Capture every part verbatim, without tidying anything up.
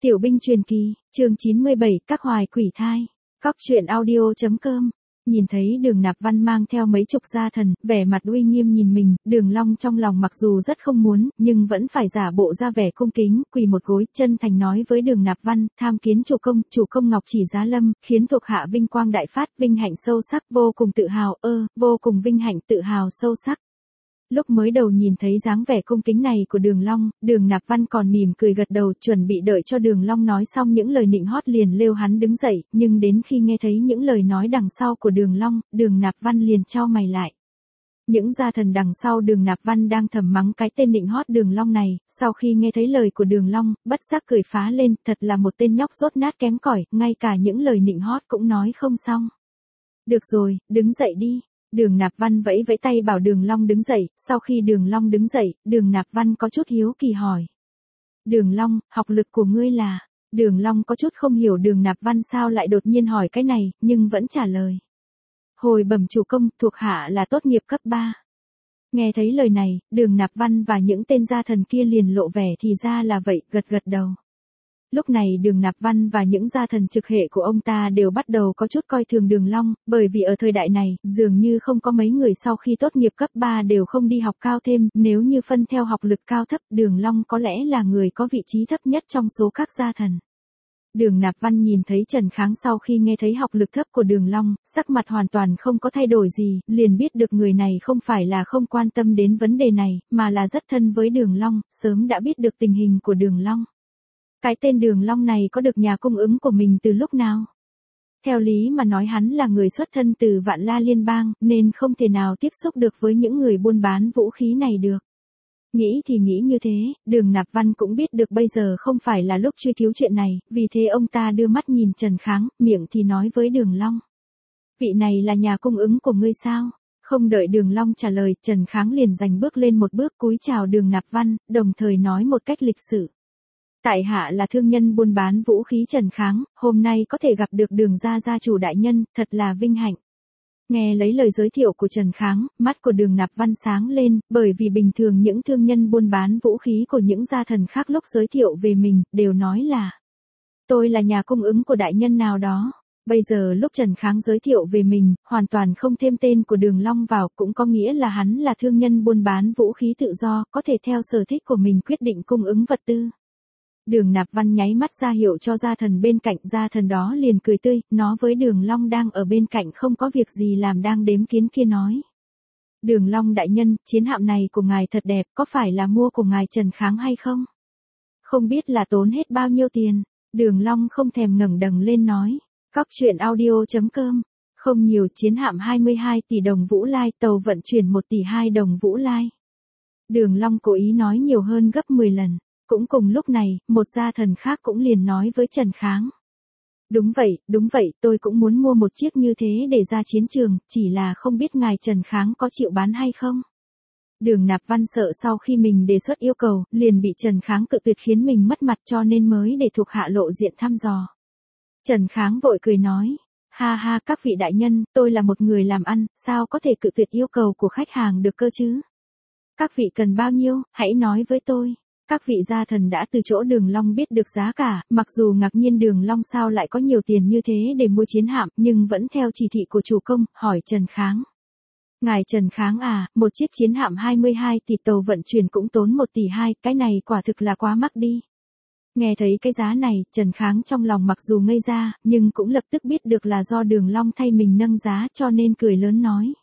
Tiểu binh truyền kỳ, chương chín mươi bảy, các hoài quỷ thai. Cóc truyện audio.com. Nhìn thấy Đường Nạp Văn mang theo mấy chục gia thần, vẻ mặt uy nghiêm nhìn mình, Đường Long trong lòng mặc dù rất không muốn, nhưng vẫn phải giả bộ ra vẻ cung kính, quỳ một gối, chân thành nói với Đường Nạp Văn, tham kiến chủ công, chủ công ngọc chỉ giá lâm, khiến thuộc hạ vinh quang đại phát, vinh hạnh sâu sắc, vô cùng tự hào, ơ, vô cùng vinh hạnh tự hào sâu sắc. Lúc mới đầu nhìn thấy dáng vẻ cung kính này của Đường Long, Đường Nạp Văn còn mỉm cười gật đầu, chuẩn bị đợi cho Đường Long nói xong những lời nịnh hót liền lêu hắn đứng dậy, nhưng đến khi nghe thấy những lời nói đằng sau của Đường Long, Đường Nạp Văn liền chau mày lại. Những gia thần đằng sau Đường Nạp Văn đang thầm mắng cái tên nịnh hót Đường Long này, sau khi nghe thấy lời của Đường Long, bất giác cười phá lên, thật là một tên nhóc dốt nát kém cỏi, ngay cả những lời nịnh hót cũng nói không xong. Được rồi, đứng dậy đi. Đường Nạp Văn vẫy vẫy tay bảo Đường Long đứng dậy, sau khi Đường Long đứng dậy, Đường Nạp Văn có chút hiếu kỳ hỏi. Đường Long, học lực của ngươi là... Đường Long có chút không hiểu Đường Nạp Văn sao lại đột nhiên hỏi cái này, nhưng vẫn trả lời. Hồi bẩm chủ công, thuộc hạ là tốt nghiệp cấp ba. Nghe thấy lời này, Đường Nạp Văn và những tên gia thần kia liền lộ vẻ thì ra là vậy, gật gật đầu. Lúc này Đường Nạp Văn và những gia thần trực hệ của ông ta đều bắt đầu có chút coi thường Đường Long, bởi vì ở thời đại này, dường như không có mấy người sau khi tốt nghiệp cấp ba đều không đi học cao thêm, nếu như phân theo học lực cao thấp, Đường Long có lẽ là người có vị trí thấp nhất trong số các gia thần. Đường Nạp Văn nhìn thấy Trần Kháng sau khi nghe thấy học lực thấp của Đường Long, sắc mặt hoàn toàn không có thay đổi gì, liền biết được người này không phải là không quan tâm đến vấn đề này, mà là rất thân với Đường Long, sớm đã biết được tình hình của Đường Long. Cái tên Đường Long này có được nhà cung ứng của mình từ lúc nào? Theo lý mà nói hắn là người xuất thân từ Vạn La Liên bang, nên không thể nào tiếp xúc được với những người buôn bán vũ khí này được. Nghĩ thì nghĩ như thế, Đường Nạp Văn cũng biết được bây giờ không phải là lúc truy cứu chuyện này, vì thế ông ta đưa mắt nhìn Trần Kháng, miệng thì nói với Đường Long. Vị này là nhà cung ứng của ngươi sao? Không đợi Đường Long trả lời, Trần Kháng liền giành bước lên một bước cúi chào Đường Nạp Văn, đồng thời nói một cách lịch sự. Tại hạ là thương nhân buôn bán vũ khí Trần Kháng, hôm nay có thể gặp được Đường gia gia chủ đại nhân, thật là vinh hạnh. Nghe lấy lời giới thiệu của Trần Kháng, mắt của Đường Nạp Văn sáng lên, bởi vì bình thường những thương nhân buôn bán vũ khí của những gia thần khác lúc giới thiệu về mình, đều nói là tôi là nhà cung ứng của đại nhân nào đó. Bây giờ lúc Trần Kháng giới thiệu về mình, hoàn toàn không thêm tên của Đường Long vào, cũng có nghĩa là hắn là thương nhân buôn bán vũ khí tự do, có thể theo sở thích của mình quyết định cung ứng vật tư. Đường Nạp Văn nháy mắt ra hiệu cho gia thần bên cạnh, gia thần đó liền cười tươi, nó với Đường Long đang ở bên cạnh không có việc gì làm đang đếm kiến kia nói. Đường Long đại nhân, chiến hạm này của ngài thật đẹp, có phải là mua của ngài Trần Kháng hay không? Không biết là tốn hết bao nhiêu tiền? Đường Long không thèm ngẩng đầu lên nói. Cóc truyện audio.com. Không nhiều, chiến hạm hai mươi hai tỷ đồng Vũ Lai, tàu vận chuyển một tỷ hai đồng Vũ Lai. Đường Long cố ý nói nhiều hơn gấp mười lần. Cũng cùng lúc này, một gia thần khác cũng liền nói với Trần Kháng. Đúng vậy, đúng vậy, tôi cũng muốn mua một chiếc như thế để ra chiến trường, chỉ là không biết ngài Trần Kháng có chịu bán hay không. Đường Nạp Văn sợ sau khi mình đề xuất yêu cầu, liền bị Trần Kháng cự tuyệt khiến mình mất mặt cho nên mới để thuộc hạ lộ diện thăm dò. Trần Kháng vội cười nói, ha ha các vị đại nhân, tôi là một người làm ăn, sao có thể cự tuyệt yêu cầu của khách hàng được cơ chứ? Các vị cần bao nhiêu, hãy nói với tôi. Các vị gia thần đã từ chỗ Đường Long biết được giá cả, mặc dù ngạc nhiên Đường Long sao lại có nhiều tiền như thế để mua chiến hạm, nhưng vẫn theo chỉ thị của chủ công, hỏi Trần Kháng. Ngài Trần Kháng à, một chiếc chiến hạm hai mươi hai tỷ tàu vận chuyển cũng tốn một tỷ hai, cái này quả thực là quá mắc đi. Nghe thấy cái giá này, Trần Kháng trong lòng mặc dù ngây ra, nhưng cũng lập tức biết được là do Đường Long thay mình nâng giá cho nên cười lớn nói.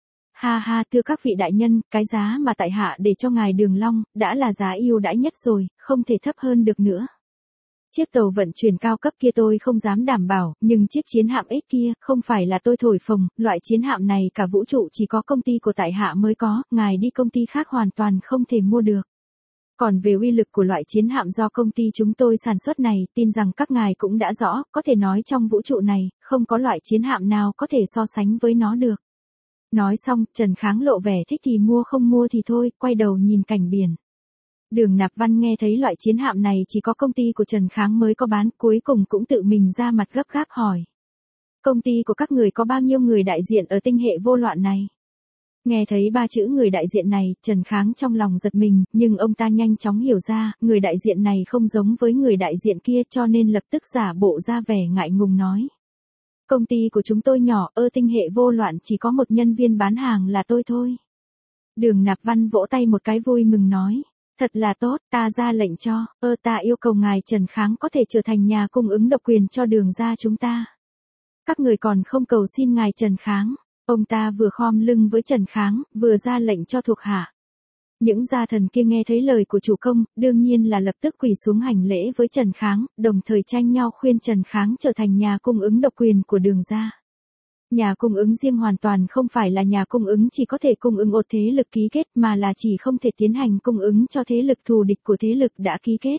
Ha ha, thưa các vị đại nhân, cái giá mà tại hạ để cho ngài Đường Long, đã là giá ưu đãi nhất rồi, không thể thấp hơn được nữa. Chiếc tàu vận chuyển cao cấp kia tôi không dám đảm bảo, nhưng chiếc chiến hạm ếch kia, không phải là tôi thổi phồng, loại chiến hạm này cả vũ trụ chỉ có công ty của tại hạ mới có, ngài đi công ty khác hoàn toàn không thể mua được. Còn về uy lực của loại chiến hạm do công ty chúng tôi sản xuất này, tin rằng các ngài cũng đã rõ, có thể nói trong vũ trụ này, không có loại chiến hạm nào có thể so sánh với nó được. Nói xong, Trần Kháng lộ vẻ thích thì mua không mua thì thôi, quay đầu nhìn cảnh biển. Đường Nạp Văn nghe thấy loại chiến hạm này chỉ có công ty của Trần Kháng mới có bán, cuối cùng cũng tự mình ra mặt gấp gáp hỏi. Công ty của các người có bao nhiêu người đại diện ở tinh hệ vô loạn này? Nghe thấy ba chữ người đại diện này, Trần Kháng trong lòng giật mình, nhưng ông ta nhanh chóng hiểu ra, người đại diện này không giống với người đại diện kia cho nên lập tức giả bộ ra vẻ ngại ngùng nói. Công ty của chúng tôi nhỏ, ơ tinh hệ vô loạn chỉ có một nhân viên bán hàng là tôi thôi. Đường Nạp Văn vỗ tay một cái vui mừng nói. Thật là tốt, ta ra lệnh cho, ơ ta yêu cầu ngài Trần Kháng có thể trở thành nhà cung ứng độc quyền cho đường ra chúng ta. Các người còn không cầu xin ngài Trần Kháng. Ông ta vừa khom lưng với Trần Kháng, vừa ra lệnh cho thuộc hạ. Những gia thần kia nghe thấy lời của chủ công, đương nhiên là lập tức quỳ xuống hành lễ với Trần Kháng, đồng thời tranh nhau khuyên Trần Kháng trở thành nhà cung ứng độc quyền của đường ra. Nhà cung ứng riêng hoàn toàn không phải là nhà cung ứng chỉ có thể cung ứng một thế lực ký kết mà là chỉ không thể tiến hành cung ứng cho thế lực thù địch của thế lực đã ký kết.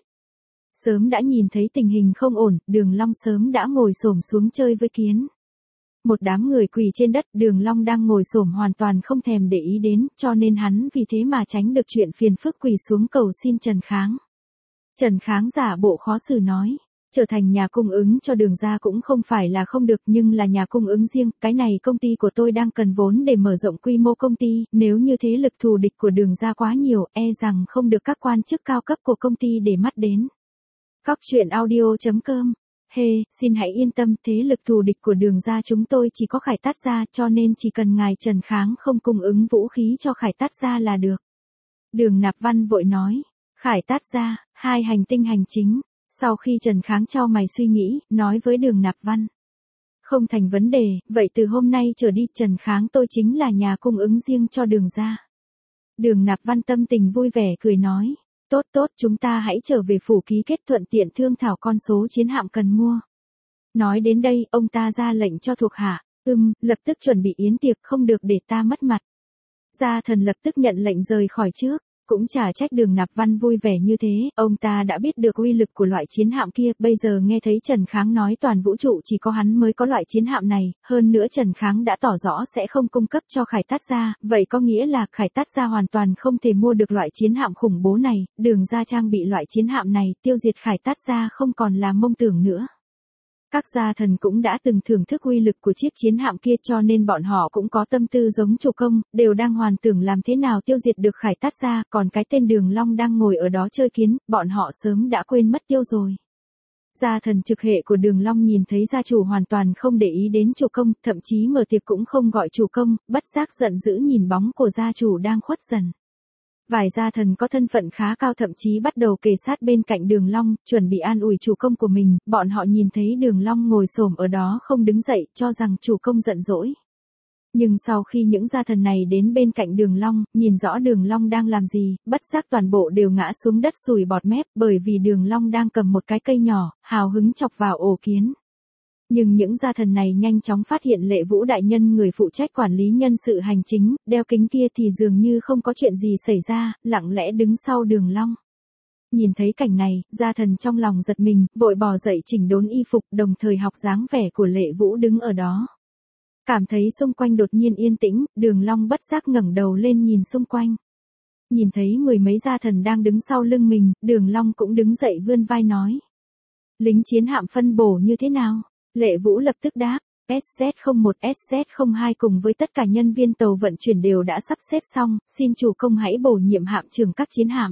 Sớm đã nhìn thấy tình hình không ổn, Đường Long sớm đã ngồi xổm xuống chơi với kiến. Một đám người quỳ trên đất, Đường Long đang ngồi xổm hoàn toàn không thèm để ý đến, cho nên hắn vì thế mà tránh được chuyện phiền phức quỳ xuống cầu xin Trần Kháng. Trần Kháng giả bộ khó xử nói, trở thành nhà cung ứng cho đường ra cũng không phải là không được nhưng là nhà cung ứng riêng, cái này công ty của tôi đang cần vốn để mở rộng quy mô công ty, nếu như thế lực thù địch của đường ra quá nhiều, e rằng không được các quan chức cao cấp của công ty để mắt đến. Cóc truyện audio chấm com Hey, xin hãy yên tâm, thế lực thù địch của đường ra chúng tôi chỉ có Khải Tát gia cho nên chỉ cần ngài Trần Kháng không cung ứng vũ khí cho Khải Tát gia là được. Đường Nạp Văn vội nói, Khải Tát gia, hai hành tinh hành chính. Sau khi Trần Kháng chau mày suy nghĩ, nói với Đường Nạp Văn. Không thành vấn đề, vậy từ hôm nay trở đi Trần Kháng tôi chính là nhà cung ứng riêng cho đường ra. Đường Nạp Văn tâm tình vui vẻ cười nói. Tốt tốt chúng ta hãy trở về phủ ký kết thuận tiện thương thảo con số chiến hạm cần mua. Nói đến đây, ông ta ra lệnh cho thuộc hạ. Ừm, lập tức chuẩn bị yến tiệc không được để ta mất mặt. Gia thần lập tức nhận lệnh rời khỏi trước. Cũng chả trách Đường Nạp Văn vui vẻ như thế, ông ta đã biết được uy lực của loại chiến hạm kia, bây giờ nghe thấy Trần Kháng nói toàn vũ trụ chỉ có hắn mới có loại chiến hạm này, hơn nữa Trần Kháng đã tỏ rõ sẽ không cung cấp cho Khải Tát gia, vậy có nghĩa là Khải Tát gia hoàn toàn không thể mua được loại chiến hạm khủng bố này, đường ra trang bị loại chiến hạm này, tiêu diệt Khải Tát gia không còn là mông tưởng nữa. Các gia thần cũng đã từng thưởng thức uy lực của chiếc chiến hạm kia cho nên bọn họ cũng có tâm tư giống chủ công, đều đang hoàn tưởng làm thế nào tiêu diệt được Khải Tát gia, còn cái tên Đường Long đang ngồi ở đó chơi kiến, bọn họ sớm đã quên mất tiêu rồi. Gia thần trực hệ của Đường Long nhìn thấy gia chủ hoàn toàn không để ý đến chủ công, thậm chí mở tiệc cũng không gọi chủ công, bất giác giận dữ nhìn bóng của gia chủ đang khuất dần. Vài gia thần có thân phận khá cao thậm chí bắt đầu kề sát bên cạnh Đường Long, chuẩn bị an ủi chủ công của mình, bọn họ nhìn thấy Đường Long ngồi xổm ở đó không đứng dậy, cho rằng chủ công giận dỗi. Nhưng sau khi những gia thần này đến bên cạnh Đường Long, nhìn rõ Đường Long đang làm gì, bất giác toàn bộ đều ngã xuống đất sùi bọt mép, bởi vì Đường Long đang cầm một cái cây nhỏ, hào hứng chọc vào ổ kiến. Nhưng những gia thần này nhanh chóng phát hiện Lệ Vũ đại nhân người phụ trách quản lý nhân sự hành chính, đeo kính kia thì dường như không có chuyện gì xảy ra, lặng lẽ đứng sau Đường Long. Nhìn thấy cảnh này, gia thần trong lòng giật mình, vội bò dậy chỉnh đốn y phục, đồng thời học dáng vẻ của Lệ Vũ đứng ở đó. Cảm thấy xung quanh đột nhiên yên tĩnh, Đường Long bất giác ngẩng đầu lên nhìn xung quanh. Nhìn thấy mười mấy gia thần đang đứng sau lưng mình, Đường Long cũng đứng dậy vươn vai nói. Lính chiến hạm phân bổ như thế nào? Lệ Vũ lập tức đáp, S Z không một S Z không hai cùng với tất cả nhân viên tàu vận chuyển đều đã sắp xếp xong, xin chủ công hãy bổ nhiệm hạm trưởng các chiến hạm.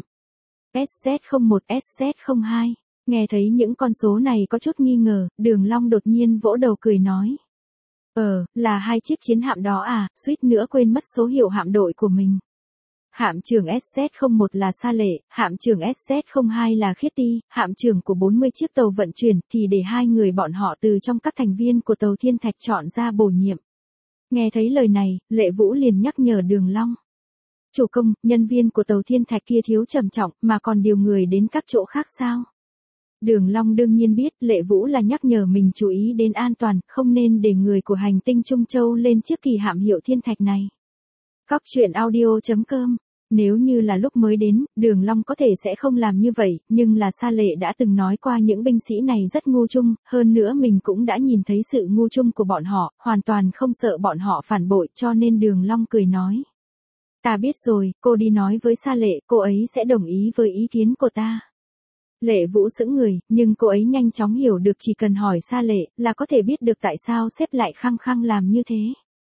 S Z không một S Z không hai, nghe thấy những con số này có chút nghi ngờ, Đường Long đột nhiên vỗ đầu cười nói. Ờ, là hai chiếc chiến hạm đó à, suýt nữa quên mất số hiệu hạm đội của mình. Hạm trưởng S Z không một là Sa Lệ, hạm trưởng S Z không hai là Khiết Ti, hạm trưởng của bốn mươi chiếc tàu vận chuyển thì để hai người bọn họ từ trong các thành viên của tàu Thiên Thạch chọn ra bổ nhiệm. Nghe thấy lời này, Lệ Vũ liền nhắc nhở Đường Long. Chủ công, nhân viên của tàu Thiên Thạch kia thiếu trầm trọng mà còn điều người đến các chỗ khác sao? Đường Long đương nhiên biết Lệ Vũ là nhắc nhở mình chú ý đến an toàn, không nên để người của hành tinh Trung Châu lên chiếc kỳ hạm hiệu Thiên Thạch này. Cóc truyện audio chấm com Nếu như là lúc mới đến, Đường Long có thể sẽ không làm như vậy, nhưng là Sa Lệ đã từng nói qua những binh sĩ này rất ngu trung, hơn nữa mình cũng đã nhìn thấy sự ngu trung của bọn họ, hoàn toàn không sợ bọn họ phản bội cho nên Đường Long cười nói. Ta biết rồi, cô đi nói với Sa Lệ, cô ấy sẽ đồng ý với ý kiến của ta. Lệ Vũ sững người, nhưng cô ấy nhanh chóng hiểu được chỉ cần hỏi Sa Lệ là có thể biết được tại sao sếp lại khăng khăng làm như thế.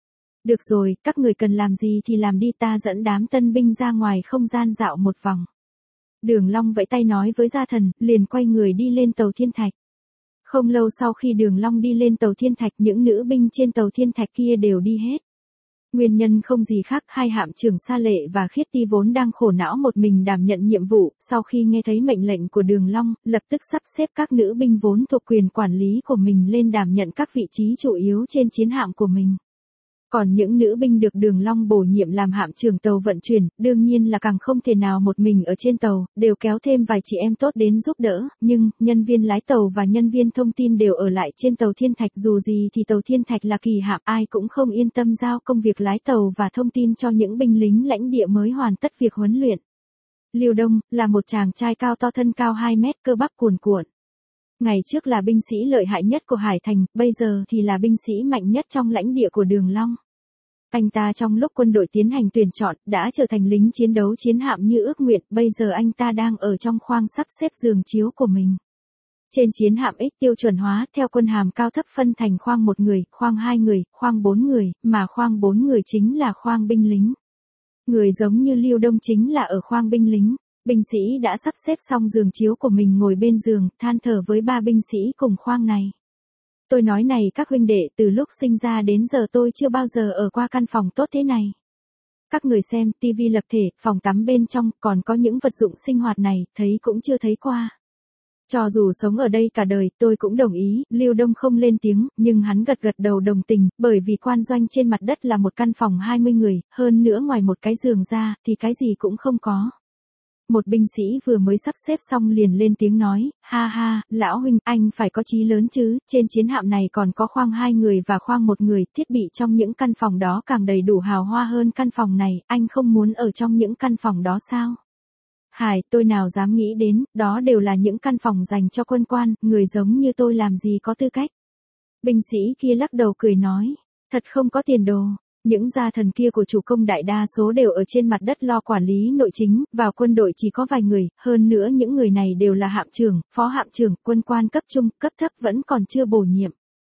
Được rồi, các người cần làm gì thì làm đi, ta dẫn đám tân binh ra ngoài không gian dạo một vòng. Đường Long vẫy tay nói với gia thần, liền quay người đi lên tàu thiên thạch. Không lâu sau khi Đường Long đi lên tàu thiên thạch, những nữ binh trên tàu thiên thạch kia đều đi hết. Nguyên nhân không gì khác, hai hạm trưởng Sa Lệ và Khiết Ti vốn đang khổ não một mình đảm nhận nhiệm vụ, sau khi nghe thấy mệnh lệnh của Đường Long, lập tức sắp xếp các nữ binh vốn thuộc quyền quản lý của mình lên đảm nhận các vị trí chủ yếu trên chiến hạm của mình. Còn những nữ binh được Đường Long bổ nhiệm làm hạm trưởng tàu vận chuyển, đương nhiên là càng không thể nào một mình ở trên tàu, đều kéo thêm vài chị em tốt đến giúp đỡ, nhưng, nhân viên lái tàu và nhân viên thông tin đều ở lại trên tàu thiên thạch, dù gì thì tàu thiên thạch là kỳ hạm, ai cũng không yên tâm giao công việc lái tàu và thông tin cho những binh lính lãnh địa mới hoàn tất việc huấn luyện. Lưu Đông, là một chàng trai cao to, thân cao hai mét, cơ bắp cuồn cuộn. Ngày trước là binh sĩ lợi hại nhất của Hải Thành, bây giờ thì là binh sĩ mạnh nhất trong lãnh địa của Đường Long. Anh ta trong lúc quân đội tiến hành tuyển chọn, đã trở thành lính chiến đấu chiến hạm như ước nguyện, bây giờ anh ta đang ở trong khoang sắp xếp giường chiếu của mình. Trên chiến hạm X tiêu chuẩn hóa, theo quân hàm cao thấp phân thành khoang một người, khoang hai người, khoang bốn người, mà khoang bốn người chính là khoang binh lính. Người giống như Lưu Đông chính là ở khoang binh lính. Binh sĩ đã sắp xếp xong giường chiếu của mình ngồi bên giường, than thở với ba binh sĩ cùng khoang này. Tôi nói này các huynh đệ, từ lúc sinh ra đến giờ tôi chưa bao giờ ở qua căn phòng tốt thế này. Các người xem, tivi lập thể, phòng tắm bên trong, còn có những vật dụng sinh hoạt này, thấy cũng chưa thấy qua. Cho dù sống ở đây cả đời, tôi cũng đồng ý, Lưu Đông không lên tiếng, nhưng hắn gật gật đầu đồng tình, bởi vì quan doanh trên mặt đất là một căn phòng hai mươi người, hơn nữa ngoài một cái giường ra, thì cái gì cũng không có. Một binh sĩ vừa mới sắp xếp xong liền lên tiếng nói, ha ha, lão huynh, anh phải có chí lớn chứ, trên chiến hạm này còn có khoang hai người và khoang một người, thiết bị trong những căn phòng đó càng đầy đủ hào hoa hơn căn phòng này, anh không muốn ở trong những căn phòng đó sao? Hải, tôi nào dám nghĩ đến, đó đều là những căn phòng dành cho quân quan, người giống như tôi làm gì có tư cách. Binh sĩ kia lắc đầu cười nói, thật không có tiền đồ. Những gia thần kia của chủ công đại đa số đều ở trên mặt đất lo quản lý nội chính, vào quân đội chỉ có vài người, hơn nữa những người này đều là hạm trưởng, phó hạm trưởng, quân quan cấp trung, cấp thấp vẫn còn chưa bổ nhiệm.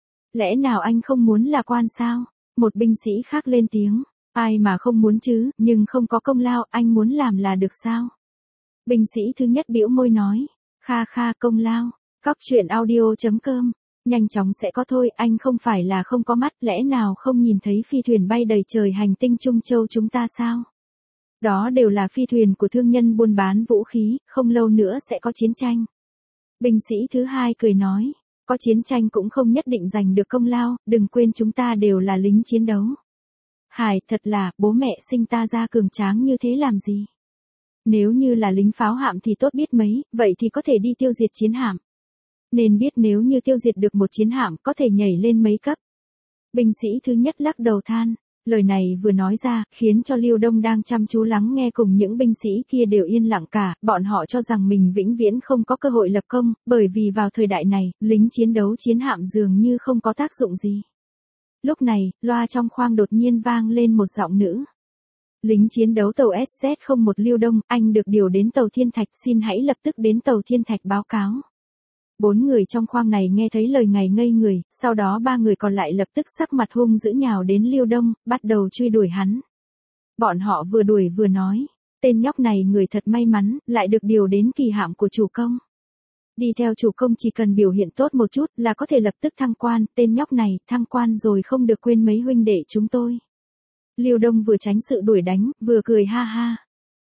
Lẽ nào anh không muốn là quan sao? Một binh sĩ khác lên tiếng, ai mà không muốn chứ, nhưng không có công lao, anh muốn làm là được sao? Binh sĩ thứ nhất bĩu môi nói, kha kha công lao, cóc truyện audio chấm com. Nhanh chóng sẽ có thôi, anh không phải là không có mắt, lẽ nào không nhìn thấy phi thuyền bay đầy trời hành tinh Trung Châu chúng ta sao? Đó đều là phi thuyền của thương nhân buôn bán vũ khí, không lâu nữa sẽ có chiến tranh. Binh sĩ thứ hai cười nói, có chiến tranh cũng không nhất định giành được công lao, đừng quên chúng ta đều là lính chiến đấu. Hải, thật là, bố mẹ sinh ta ra cường tráng như thế làm gì? Nếu như là lính pháo hạm thì tốt biết mấy, vậy thì có thể đi tiêu diệt chiến hạm. Nên biết nếu như tiêu diệt được một chiến hạm có thể nhảy lên mấy cấp. Binh sĩ thứ nhất lắc đầu than, lời này vừa nói ra, khiến cho Lưu Đông đang chăm chú lắng nghe cùng những binh sĩ kia đều yên lặng cả, bọn họ cho rằng mình vĩnh viễn không có cơ hội lập công, bởi vì vào thời đại này, lính chiến đấu chiến hạm dường như không có tác dụng gì. Lúc này, loa trong khoang đột nhiên vang lên một giọng nữ. Lính chiến đấu tàu S Z không một Lưu Đông, anh được điều đến tàu Thiên Thạch, xin hãy lập tức đến tàu Thiên Thạch báo cáo. Bốn người trong khoang này nghe thấy lời này ngây người, sau đó ba người còn lại lập tức sắc mặt hung dữ nhào đến Lưu Đông, bắt đầu truy đuổi hắn. Bọn họ vừa đuổi vừa nói, tên nhóc này người thật may mắn, lại được điều đến kỳ hạm của chủ công. Đi theo chủ công chỉ cần biểu hiện tốt một chút là có thể lập tức thăng quan, tên nhóc này thăng quan rồi không được quên mấy huynh đệ chúng tôi. Lưu Đông vừa tránh sự đuổi đánh, vừa cười ha ha.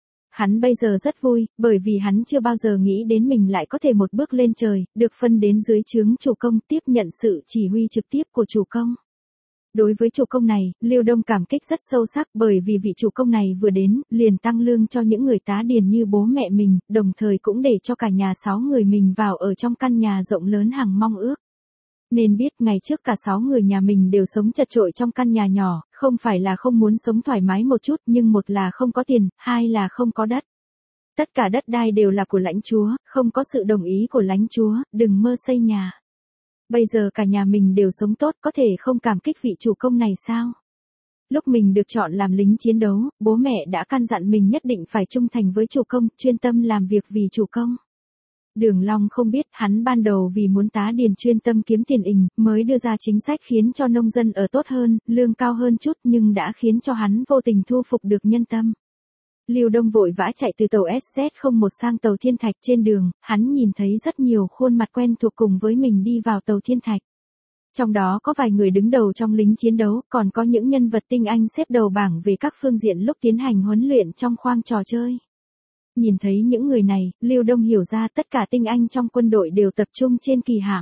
Hắn bây giờ rất vui, bởi vì hắn chưa bao giờ nghĩ đến mình lại có thể một bước lên trời, được phân đến dưới trướng chủ công, tiếp nhận sự chỉ huy trực tiếp của chủ công. Đối với chủ công này, Lưu Đông cảm kích rất sâu sắc, bởi vì vị chủ công này vừa đến, liền tăng lương cho những người tá điền như bố mẹ mình, đồng thời cũng để cho cả nhà sáu người mình vào ở trong căn nhà rộng lớn hằng mong ước. Nên biết ngày trước cả sáu người nhà mình đều sống chật chội trong căn nhà nhỏ, không phải là không muốn sống thoải mái một chút, nhưng một là không có tiền, hai là không có đất. Tất cả đất đai đều là của lãnh chúa, không có sự đồng ý của lãnh chúa, đừng mơ xây nhà. Bây giờ cả nhà mình đều sống tốt, có thể không cảm kích vị chủ công này sao? Lúc mình được chọn làm lính chiến đấu, bố mẹ đã căn dặn mình nhất định phải trung thành với chủ công, chuyên tâm làm việc vì chủ công. Đường Long không biết hắn ban đầu vì muốn tá điền chuyên tâm kiếm tiền ình, mới đưa ra chính sách khiến cho nông dân ở tốt hơn, lương cao hơn chút nhưng đã khiến cho hắn vô tình thu phục được nhân tâm. Lưu Đông vội vã chạy từ tàu S Z không một sang tàu Thiên Thạch, trên đường, hắn nhìn thấy rất nhiều khuôn mặt quen thuộc cùng với mình đi vào tàu Thiên Thạch. Trong đó có vài người đứng đầu trong lính chiến đấu, còn có những nhân vật tinh anh xếp đầu bảng về các phương diện lúc tiến hành huấn luyện trong khoang trò chơi. Nhìn thấy những người này, Lưu Đông hiểu ra tất cả tinh anh trong quân đội đều tập trung trên kỳ hạm.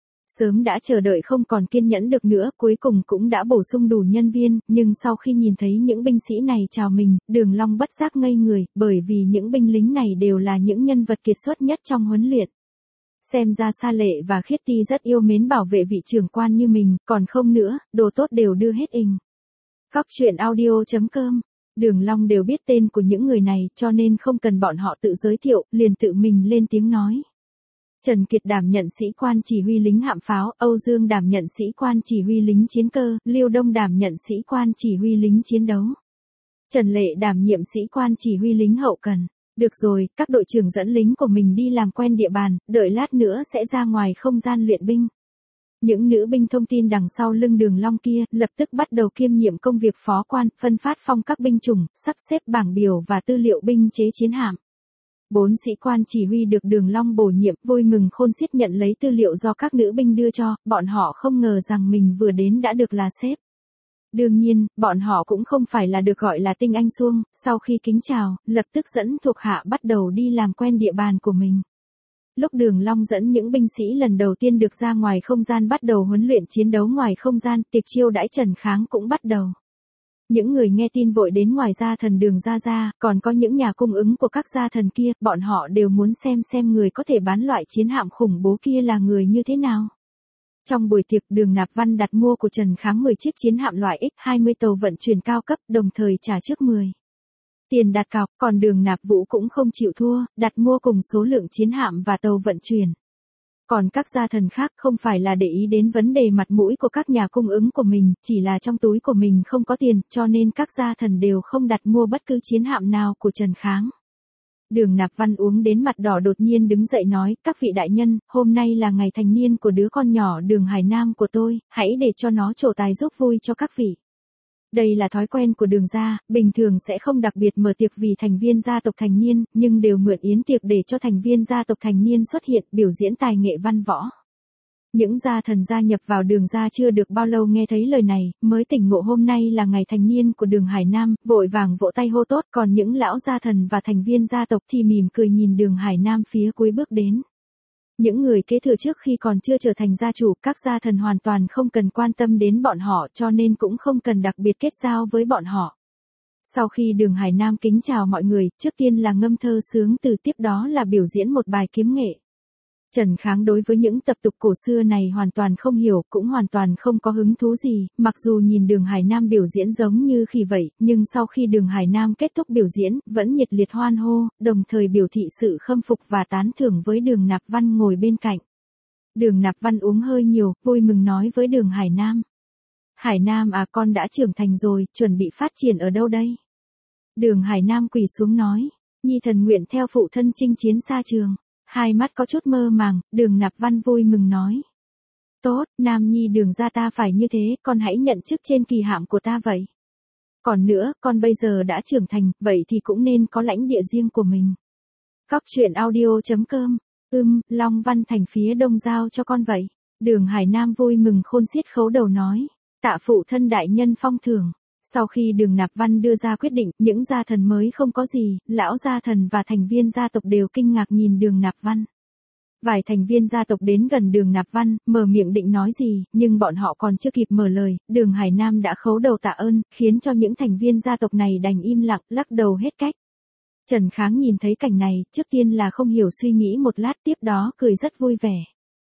Sớm đã chờ đợi không còn kiên nhẫn được nữa, cuối cùng cũng đã bổ sung đủ nhân viên, nhưng sau khi nhìn thấy những binh sĩ này chào mình, Đường Long bất giác ngây người, bởi vì những binh lính này đều là những nhân vật kiệt xuất nhất trong huấn luyện. Xem ra Sa Lệ và Khiết Ti rất yêu mến bảo vệ vị trưởng quan như mình, còn không nữa, đồ tốt đều đưa hết ình. Góc truyện audio chấm com. Đường Long đều biết tên của những người này, cho nên không cần bọn họ tự giới thiệu, liền tự mình lên tiếng nói. Trần Kiệt đảm nhận sĩ quan chỉ huy lính hạm pháo, Âu Dương đảm nhận sĩ quan chỉ huy lính chiến cơ, Lưu Đông đảm nhận sĩ quan chỉ huy lính chiến đấu. Trần Lệ đảm nhiệm sĩ quan chỉ huy lính hậu cần. Được rồi, các đội trưởng dẫn lính của mình đi làm quen địa bàn, đợi lát nữa sẽ ra ngoài không gian luyện binh. Những nữ binh thông tin đằng sau lưng Đường Long kia, lập tức bắt đầu kiêm nhiệm công việc phó quan, phân phát phong các binh chủng, sắp xếp bảng biểu và tư liệu binh chế chiến hạm. Bốn sĩ quan chỉ huy được Đường Long bổ nhiệm, vui mừng khôn xiết nhận lấy tư liệu do các nữ binh đưa cho, bọn họ không ngờ rằng mình vừa đến đã được là sếp. Đương nhiên, bọn họ cũng không phải là được gọi là tinh anh suông, sau khi kính chào, lập tức dẫn thuộc hạ bắt đầu đi làm quen địa bàn của mình. Lúc Đường Long dẫn những binh sĩ lần đầu tiên được ra ngoài không gian bắt đầu huấn luyện chiến đấu ngoài không gian, tiệc chiêu đãi Trần Kháng cũng bắt đầu. Những người nghe tin vội đến ngoài gia thần Đường gia gia, còn có những nhà cung ứng của các gia thần kia, bọn họ đều muốn xem xem người có thể bán loại chiến hạm khủng bố kia là người như thế nào. Trong buổi tiệc, Đường Nạp Văn đặt mua của Trần Kháng mười chiếc chiến hạm loại X hai mươi tàu vận chuyển cao cấp, đồng thời trả trước mười tiền đặt cọc, còn Đường Nạp Vũ cũng không chịu thua, đặt mua cùng số lượng chiến hạm và tàu vận chuyển. Còn các gia thần khác không phải là để ý đến vấn đề mặt mũi của các nhà cung ứng của mình, chỉ là trong túi của mình không có tiền, cho nên các gia thần đều không đặt mua bất cứ chiến hạm nào của Trần Kháng. Đường Nạp Văn uống đến mặt đỏ đột nhiên đứng dậy nói, các vị đại nhân, hôm nay là ngày thành niên của đứa con nhỏ Đường Hải Nam của tôi, hãy để cho nó trổ tài giúp vui cho các vị. Đây là thói quen của Đường gia, bình thường sẽ không đặc biệt mở tiệc vì thành viên gia tộc thành niên, nhưng đều mượn yến tiệc để cho thành viên gia tộc thành niên xuất hiện, biểu diễn tài nghệ văn võ. Những gia thần gia nhập vào Đường gia chưa được bao lâu nghe thấy lời này, mới tỉnh ngộ hôm nay là ngày thành niên của Đường Hải Nam, vội vàng vỗ tay hô tốt, còn những lão gia thần và thành viên gia tộc thì mỉm cười nhìn Đường Hải Nam phía cuối bước đến. Những người kế thừa trước khi còn chưa trở thành gia chủ, các gia thần hoàn toàn không cần quan tâm đến bọn họ, cho nên cũng không cần đặc biệt kết giao với bọn họ. Sau khi Đường Hải Nam kính chào mọi người, trước tiên là ngâm thơ sướng từ, tiếp đó là biểu diễn một bài kiếm nghệ. Trần Kháng đối với những tập tục cổ xưa này hoàn toàn không hiểu, cũng hoàn toàn không có hứng thú gì, mặc dù nhìn Đường Hải Nam biểu diễn giống như khỉ vậy, nhưng sau khi Đường Hải Nam kết thúc biểu diễn, vẫn nhiệt liệt hoan hô, đồng thời biểu thị sự khâm phục và tán thưởng với Đường Nạp Văn ngồi bên cạnh. Đường Nạp Văn uống hơi nhiều, vui mừng nói với Đường Hải Nam. Hải Nam à, con đã trưởng thành rồi, chuẩn bị phát triển ở đâu đây? Đường Hải Nam quỳ xuống nói, nhi thần nguyện theo phụ thân chinh chiến xa trường. Hai mắt có chút mơ màng, Đường Nạp Văn vui mừng nói. Tốt, Nam Nhi Đường gia ta phải như thế, con hãy nhận chức trên kỳ hạm của ta vậy. Còn nữa, con bây giờ đã trưởng thành, vậy thì cũng nên có lãnh địa riêng của mình. Góc truyện audio chấm com. Ưm, Long Văn Thành phía đông giao cho con vậy. Đường Hải Nam vui mừng khôn xiết khấu đầu nói. Tạ phụ thân đại nhân phong thưởng. Sau khi Đường Nạp Văn đưa ra quyết định, những gia thần mới không có gì, lão gia thần và thành viên gia tộc đều kinh ngạc nhìn Đường Nạp Văn. Vài thành viên gia tộc đến gần Đường Nạp Văn, mở miệng định nói gì, nhưng bọn họ còn chưa kịp mở lời, Đường Hải Nam đã khấu đầu tạ ơn, khiến cho những thành viên gia tộc này đành im lặng, lắc đầu hết cách. Trần Kháng nhìn thấy cảnh này, trước tiên là không hiểu suy nghĩ một lát, tiếp đó cười rất vui vẻ.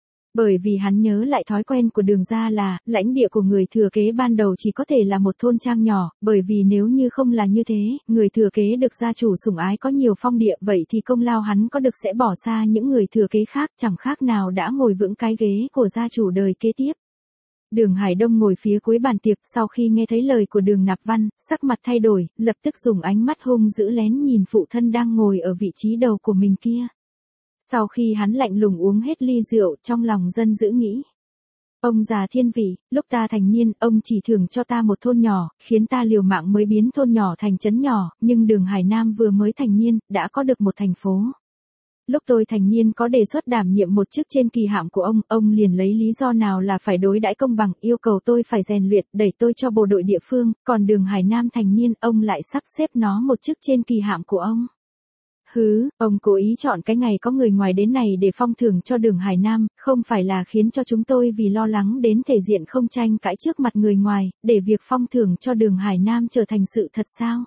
Bởi vì hắn nhớ lại thói quen của Đường gia là, lãnh địa của người thừa kế ban đầu chỉ có thể là một thôn trang nhỏ, bởi vì nếu như không là như thế, người thừa kế được gia chủ sủng ái có nhiều phong địa, vậy thì công lao hắn có được sẽ bỏ xa những người thừa kế khác, chẳng khác nào đã ngồi vững cái ghế của gia chủ đời kế tiếp. Đường Hải Đông ngồi phía cuối bàn tiệc, sau khi nghe thấy lời của Đường Nạp Văn, sắc mặt thay đổi, lập tức dùng ánh mắt hung dữ lén nhìn phụ thân đang ngồi ở vị trí đầu của mình kia. Sau khi hắn lạnh lùng uống hết ly rượu, trong lòng dân dữ nghĩ. Ông già thiên vị, lúc ta thành niên, ông chỉ thưởng cho ta một thôn nhỏ, khiến ta liều mạng mới biến thôn nhỏ thành trấn nhỏ, nhưng đường Hải Nam vừa mới thành niên, đã có được một thành phố. Lúc tôi thành niên có đề xuất đảm nhiệm một chức trên kỳ hạm của ông, ông liền lấy lý do nào là phải đối đãi công bằng, yêu cầu tôi phải rèn luyện, đẩy tôi cho bộ đội địa phương, còn đường Hải Nam thành niên, ông lại sắp xếp nó một chức trên kỳ hạm của ông. Hứ, ông cố ý chọn cái ngày có người ngoài đến này để phong thưởng cho đường Hải Nam, không phải là khiến cho chúng tôi vì lo lắng đến thể diện không tranh cãi trước mặt người ngoài, để việc phong thưởng cho đường Hải Nam trở thành sự thật sao?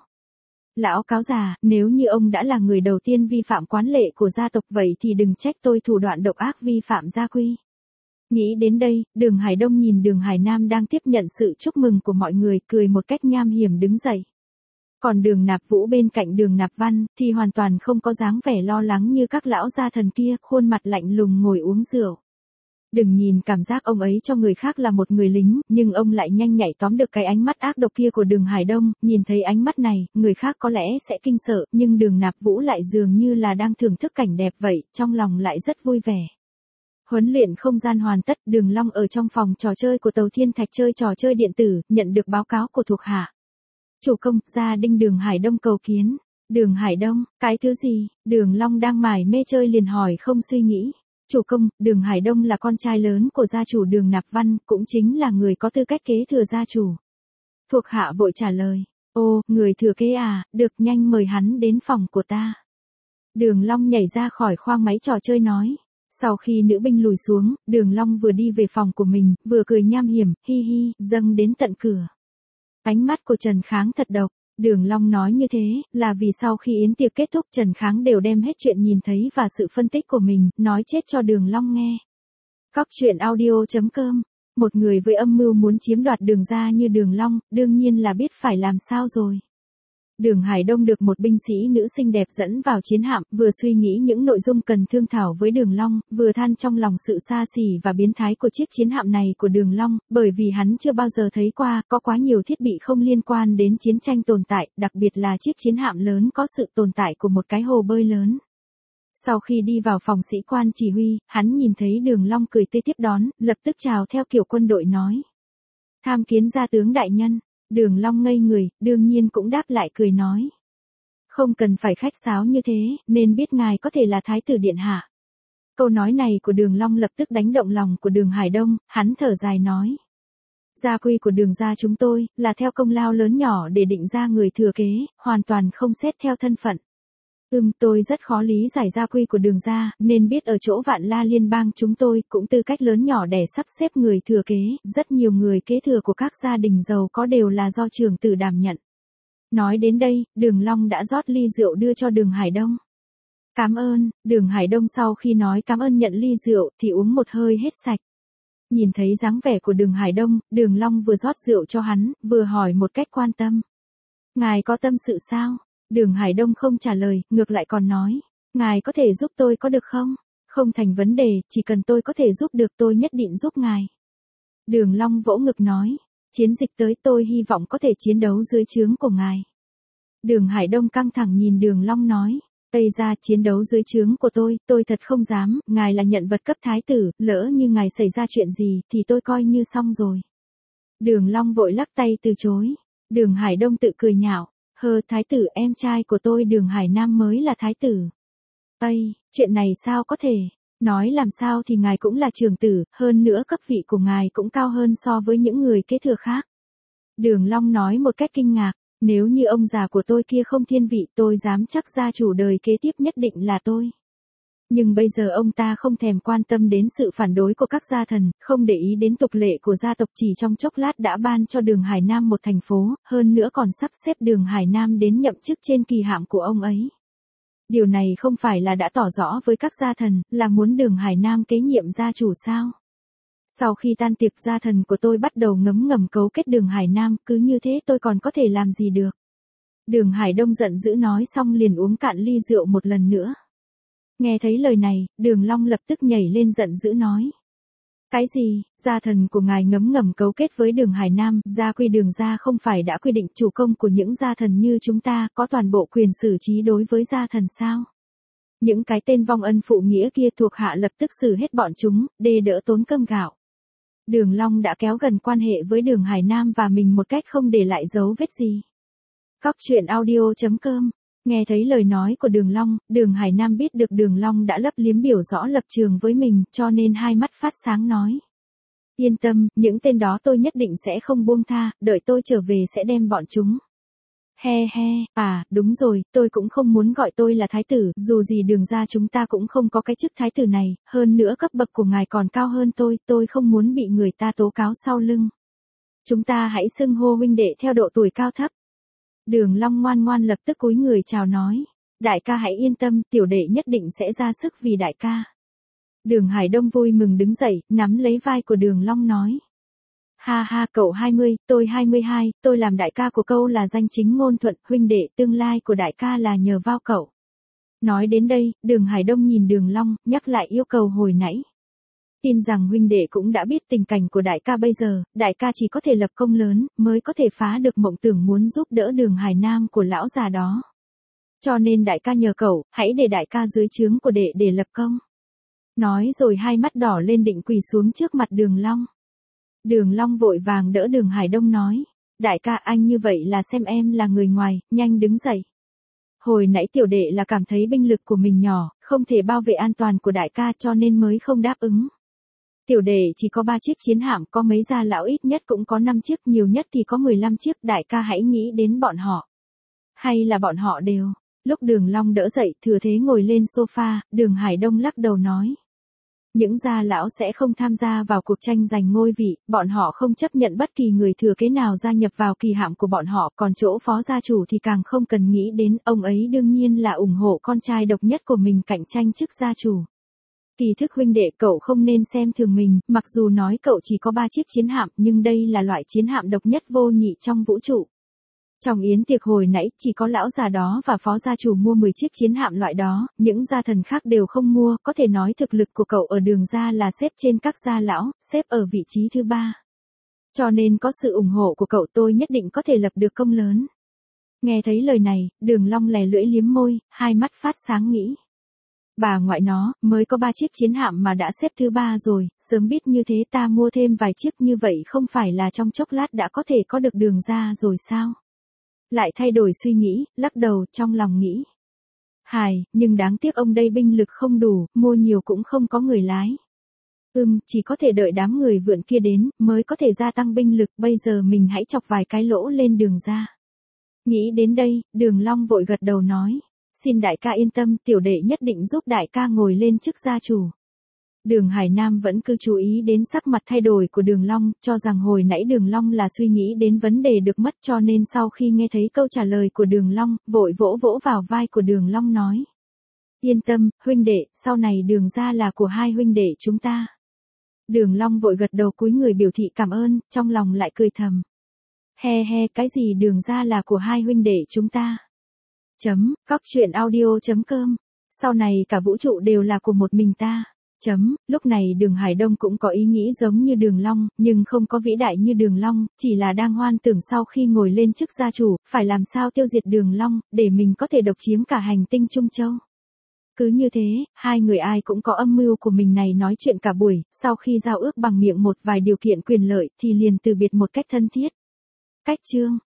Lão cáo già, nếu như ông đã là người đầu tiên vi phạm quán lệ của gia tộc vậy thì đừng trách tôi thủ đoạn độc ác vi phạm gia quy. Nghĩ đến đây, đường Hải Đông nhìn đường Hải Nam đang tiếp nhận sự chúc mừng của mọi người, cười một cách nham hiểm đứng dậy. Còn đường Nạp Vũ bên cạnh đường Nạp Văn, thì hoàn toàn không có dáng vẻ lo lắng như các lão gia thần kia, khuôn mặt lạnh lùng ngồi uống rượu. Đừng nhìn cảm giác ông ấy cho người khác là một người lính, nhưng ông lại nhanh nhạy tóm được cái ánh mắt ác độc kia của đường Hải Đông, nhìn thấy ánh mắt này, người khác có lẽ sẽ kinh sợ, nhưng đường Nạp Vũ lại dường như là đang thưởng thức cảnh đẹp vậy, trong lòng lại rất vui vẻ. Huấn luyện không gian hoàn tất, Đường Long ở trong phòng trò chơi của Tàu Thiên Thạch chơi trò chơi điện tử, nhận được báo cáo của thuộc hạ. Chủ công, gia đình đường Hải Đông cầu kiến. Đường Hải Đông, cái thứ gì? Đường Long đang mải mê chơi liền hỏi không suy nghĩ. Chủ công, đường Hải Đông là con trai lớn của gia chủ đường Nạp Văn, cũng chính là người có tư cách kế thừa gia chủ. Thuộc hạ vội trả lời. Ô, người thừa kế à, được, nhanh mời hắn đến phòng của ta. Đường Long nhảy ra khỏi khoang máy trò chơi nói. Sau khi nữ binh lùi xuống, Đường Long vừa đi về phòng của mình, vừa cười nham hiểm, hi hi, dâng đến tận cửa. Ánh mắt của Trần Kháng thật độc. Đường Long nói như thế, là vì sau khi yến tiệc kết thúc Trần Kháng đều đem hết chuyện nhìn thấy và sự phân tích của mình, nói chết cho Đường Long nghe. Cóc truyện audio chấm com. Một người với âm mưu muốn chiếm đoạt Đường gia như Đường Long, đương nhiên là biết phải làm sao rồi. Đường Hải Đông được một binh sĩ nữ xinh đẹp dẫn vào chiến hạm, vừa suy nghĩ những nội dung cần thương thảo với Đường Long, vừa than trong lòng sự xa xỉ và biến thái của chiếc chiến hạm này của Đường Long, bởi vì hắn chưa bao giờ thấy qua, có quá nhiều thiết bị không liên quan đến chiến tranh tồn tại, đặc biệt là chiếc chiến hạm lớn có sự tồn tại của một cái hồ bơi lớn. Sau khi đi vào phòng sĩ quan chỉ huy, hắn nhìn thấy Đường Long cười tươi tiếp đón, lập tức chào theo kiểu quân đội nói. Tham kiến gia tướng đại nhân. Đường Long ngây người, đương nhiên cũng đáp lại cười nói. Không cần phải khách sáo như thế, nên biết ngài có thể là thái tử điện hạ. Câu nói này của Đường Long lập tức đánh động lòng của Đường Hải Đông, hắn thở dài nói. Gia quy của Đường gia chúng tôi, là theo công lao lớn nhỏ để định ra người thừa kế, hoàn toàn không xét theo thân phận. Ừm, tôi rất khó lý giải gia quy của Đường gia, nên biết ở chỗ Vạn La liên bang chúng tôi, cũng tư cách lớn nhỏ để sắp xếp người thừa kế, rất nhiều người kế thừa của các gia đình giàu có đều là do trưởng tử đảm nhận. Nói đến đây, Đường Long đã rót ly rượu đưa cho Đường Hải Đông. Cảm ơn. Đường Hải Đông sau khi nói cảm ơn nhận ly rượu, thì uống một hơi hết sạch. Nhìn thấy dáng vẻ của Đường Hải Đông, Đường Long vừa rót rượu cho hắn, vừa hỏi một cách quan tâm. Ngài có tâm sự sao? Đường Hải Đông không trả lời, ngược lại còn nói. Ngài có thể giúp tôi có được không? Không thành vấn đề, chỉ cần tôi có thể giúp được tôi nhất định giúp ngài. Đường Long vỗ ngực nói. Chiến dịch tới tôi hy vọng có thể chiến đấu dưới trướng của ngài. Đường Hải Đông căng thẳng nhìn Đường Long nói. Tây ra chiến đấu dưới trướng của tôi, tôi thật không dám, ngài là nhận vật cấp thái tử, lỡ như ngài xảy ra chuyện gì, thì tôi coi như xong rồi. Đường Long vội lắc tay từ chối. Đường Hải Đông tự cười nhạo. Hờ, thái tử, em trai của tôi Đường Hải Nam mới là thái tử. Ây, chuyện này sao có thể? Nói làm sao thì ngài cũng là trưởng tử, hơn nữa cấp vị của ngài cũng cao hơn so với những người kế thừa khác. Đường Long nói một cách kinh ngạc, nếu như ông già của tôi kia không thiên vị, tôi dám chắc gia chủ đời kế tiếp nhất định là tôi. Nhưng bây giờ ông ta không thèm quan tâm đến sự phản đối của các gia thần, không để ý đến tục lệ của gia tộc, chỉ trong chốc lát đã ban cho Đường Hải Nam một thành phố, hơn nữa còn sắp xếp Đường Hải Nam đến nhậm chức trên kỳ hạm của ông ấy. Điều này không phải là đã tỏ rõ với các gia thần, là muốn Đường Hải Nam kế nhiệm gia chủ sao? Sau khi tan tiệc, gia thần của tôi bắt đầu ngấm ngầm cấu kết Đường Hải Nam, cứ như thế tôi còn có thể làm gì được? Đường Hải Đông giận dữ nói xong liền uống cạn ly rượu một lần nữa. Nghe thấy lời này, Đường Long lập tức nhảy lên giận dữ nói. Cái gì, gia thần của ngài ngấm ngầm cấu kết với Đường Hải Nam, gia quy Đường gia không phải đã quy định chủ công của những gia thần như chúng ta có toàn bộ quyền xử trí đối với gia thần sao? Những cái tên vong ân phụ nghĩa kia thuộc hạ lập tức xử hết bọn chúng, đê đỡ tốn cơm gạo. Đường Long đã kéo gần quan hệ với Đường Hải Nam và mình một cách không để lại dấu vết gì. Cóc truyện audio chấm com. Nghe thấy lời nói của Đường Long, Đường Hải Nam biết được Đường Long đã lấp liếm biểu rõ lập trường với mình, cho nên hai mắt phát sáng nói. Yên tâm, những tên đó tôi nhất định sẽ không buông tha, đợi tôi trở về sẽ đem bọn chúng. He he, à, đúng rồi, tôi cũng không muốn gọi tôi là thái tử, dù gì Đường gia chúng ta cũng không có cái chức thái tử này, hơn nữa cấp bậc của ngài còn cao hơn tôi, tôi không muốn bị người ta tố cáo sau lưng. Chúng ta hãy xưng hô huynh đệ theo độ tuổi cao thấp. Đường Long ngoan ngoan lập tức cúi người chào nói. Đại ca hãy yên tâm, tiểu đệ nhất định sẽ ra sức vì đại ca. Đường Hải Đông vui mừng đứng dậy, nắm lấy vai của Đường Long nói. Ha ha, cậu hai mươi, tôi hai mươi hai, tôi làm đại ca của cậu là danh chính ngôn thuận, huynh đệ tương lai của đại ca là nhờ vào cậu. Nói đến đây, Đường Hải Đông nhìn Đường Long, nhắc lại yêu cầu hồi nãy. Tin rằng huynh đệ cũng đã biết tình cảnh của đại ca bây giờ, đại ca chỉ có thể lập công lớn, mới có thể phá được mộng tưởng muốn giúp đỡ Đường Hải Nam của lão già đó. Cho nên đại ca nhờ cậu, hãy để đại ca dưới trướng của đệ để lập công. Nói rồi hai mắt đỏ lên định quỳ xuống trước mặt Đường Long. Đường Long vội vàng đỡ Đường Hải Đông nói. Đại ca anh như vậy là xem em là người ngoài, nhanh đứng dậy. Hồi nãy tiểu đệ là cảm thấy binh lực của mình nhỏ, không thể bảo vệ an toàn của đại ca cho nên mới không đáp ứng. Tiểu đệ chỉ có ba chiếc chiến hạm, có mấy gia lão ít nhất cũng có năm chiếc, nhiều nhất thì có mười lăm chiếc, đại ca hãy nghĩ đến bọn họ. Hay là bọn họ đều. Lúc Đường Long đỡ dậy, thừa thế ngồi lên sofa, Đường Hải Đông lắc đầu nói. Những gia lão sẽ không tham gia vào cuộc tranh giành ngôi vị, bọn họ không chấp nhận bất kỳ người thừa kế nào gia nhập vào kỳ hạm của bọn họ, còn chỗ phó gia chủ thì càng không cần nghĩ đến, ông ấy đương nhiên là ủng hộ con trai độc nhất của mình cạnh tranh chức gia chủ. Kỳ thức huynh đệ, cậu không nên xem thường mình, mặc dù nói cậu chỉ có ba chiếc chiến hạm, nhưng đây là loại chiến hạm độc nhất vô nhị trong vũ trụ. Trong yến tiệc hồi nãy, chỉ có lão già đó và phó gia chủ mua mười chiếc chiến hạm loại đó, những gia thần khác đều không mua, có thể nói thực lực của cậu ở Đường gia là xếp trên các gia lão, xếp ở vị trí thứ ba. Cho nên có sự ủng hộ của cậu tôi nhất định có thể lập được công lớn. Nghe thấy lời này, Đường Long lè lưỡi liếm môi, hai mắt phát sáng nghĩ. Bà ngoại nó, mới có ba chiếc chiến hạm mà đã xếp thứ ba rồi, sớm biết như thế ta mua thêm vài chiếc như vậy không phải là trong chốc lát đã có thể có được Đường gia rồi sao? Lại thay đổi suy nghĩ, lắc đầu trong lòng nghĩ. Hài, nhưng đáng tiếc ông đây binh lực không đủ, mua nhiều cũng không có người lái. Ừm, chỉ có thể đợi đám người vượn kia đến, mới có thể gia tăng binh lực, bây giờ mình hãy chọc vài cái lỗ lên Đường gia. Nghĩ đến đây, Đường Long vội gật đầu nói. Xin đại ca yên tâm, tiểu đệ nhất định giúp đại ca ngồi lên chức gia chủ. Đường Hải Nam vẫn cứ chú ý đến sắc mặt thay đổi của Đường Long, cho rằng hồi nãy Đường Long là suy nghĩ đến vấn đề được mất, cho nên sau khi nghe thấy câu trả lời của Đường Long, vội vỗ vỗ vào vai của Đường Long nói. Yên tâm, huynh đệ, sau này Đường gia là của hai huynh đệ chúng ta. Đường Long vội gật đầu cúi người biểu thị cảm ơn, trong lòng lại cười thầm. He he, cái gì Đường gia là của hai huynh đệ chúng ta? Chấm, cóc truyện audio chấm com. Sau này cả vũ trụ đều là của một mình ta. Chấm, lúc này Đường Hải Đông cũng có ý nghĩ giống như Đường Long, nhưng không có vĩ đại như Đường Long, chỉ là đang hoan tưởng sau khi ngồi lên chức gia chủ, phải làm sao tiêu diệt Đường Long, để mình có thể độc chiếm cả hành tinh Trung Châu. Cứ như thế, hai người ai cũng có âm mưu của mình này nói chuyện cả buổi, sau khi giao ước bằng miệng một vài điều kiện quyền lợi thì liền từ biệt một cách thân thiết. Cách chương